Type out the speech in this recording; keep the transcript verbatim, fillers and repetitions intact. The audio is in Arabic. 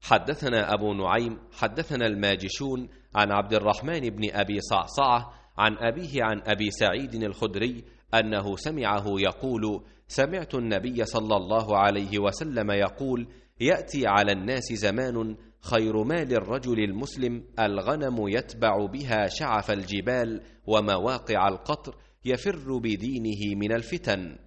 حدثنا أبو نعيم حدثنا الماجشون عن عبد الرحمن بن أبي صعصعة عن أبيه عن أبي سعيد الخدري أنه سمعه يقول: سمعت النبي صلى الله عليه وسلم يقول: يأتي على الناس زمان خير مال الرجل المسلم الغنم يتبع بها شعف الجبال ومواقع القطر، يفر بدينه من الفتن،